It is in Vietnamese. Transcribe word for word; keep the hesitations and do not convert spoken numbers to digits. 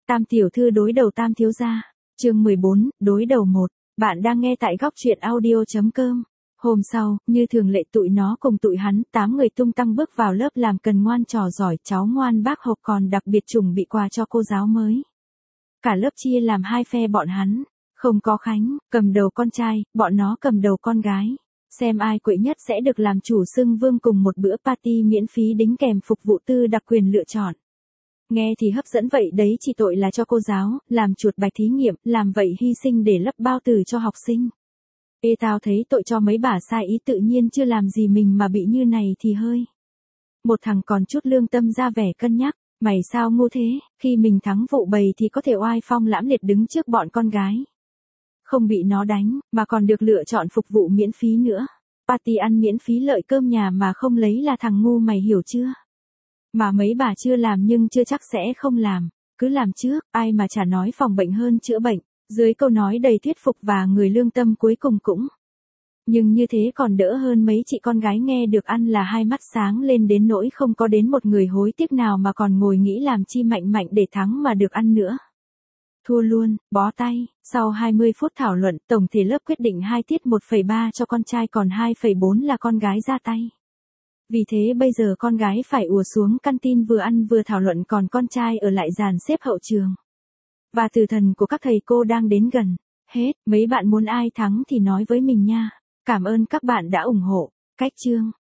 Tam tiểu thư đối đầu Tam thiếu gia. Chương mười bốn, đối đầu một. Bạn đang nghe tại góc truyện audio chấm com. Hôm sau, như thường lệ tụi nó cùng tụi hắn, tám người tung tăng bước vào lớp làm cần ngoan trò giỏi, cháu ngoan bác học còn đặc biệt chuẩn bị quà cho cô giáo mới. Cả lớp chia làm hai phe bọn hắn, không có Khánh, cầm đầu con trai, bọn nó cầm đầu con gái. Xem ai quậy nhất sẽ được làm chủ xưng vương cùng một bữa party miễn phí đính kèm phục vụ tư đặc quyền lựa chọn. Nghe thì hấp dẫn vậy đấy, chỉ tội là cho cô giáo, làm chuột bạch thí nghiệm, làm vậy hy sinh để lấp bao tử cho học sinh. Ê tao thấy tội cho mấy bà sai ý, tự nhiên chưa làm gì mình mà bị như này thì hơi. Một thằng còn chút lương tâm ra vẻ cân nhắc, mày sao ngu thế, khi mình thắng vụ bầy thì có thể oai phong lãm liệt đứng trước bọn con gái. Không bị nó đánh, mà còn được lựa chọn phục vụ miễn phí nữa. Party ăn miễn phí lợi cơm nhà mà không lấy là thằng ngu, mày hiểu chưa? Mà mấy bà chưa làm nhưng chưa chắc sẽ không làm, cứ làm trước, ai mà chả nói phòng bệnh hơn chữa bệnh, dưới câu nói đầy thuyết phục và người lương tâm cuối cùng cũng. Nhưng như thế còn đỡ hơn mấy chị con gái nghe được ăn là hai mắt sáng lên đến nỗi không có đến một người hối tiếc nào mà còn ngồi nghĩ làm chi mạnh mạnh để thắng mà được ăn nữa. Thua luôn, bó tay. Sau hai mươi phút thảo luận, tổng thể lớp quyết định hai tiết một phẩy ba cho con trai còn hai phẩy bốn là con gái ra tay. Vì thế bây giờ con gái phải ùa xuống canteen vừa ăn vừa thảo luận, còn con trai ở lại dàn xếp hậu trường. Và từ thần của các thầy cô đang đến gần. Hết, mấy bạn muốn ai thắng thì nói với mình nha. Cảm ơn các bạn đã ủng hộ. Cách chương.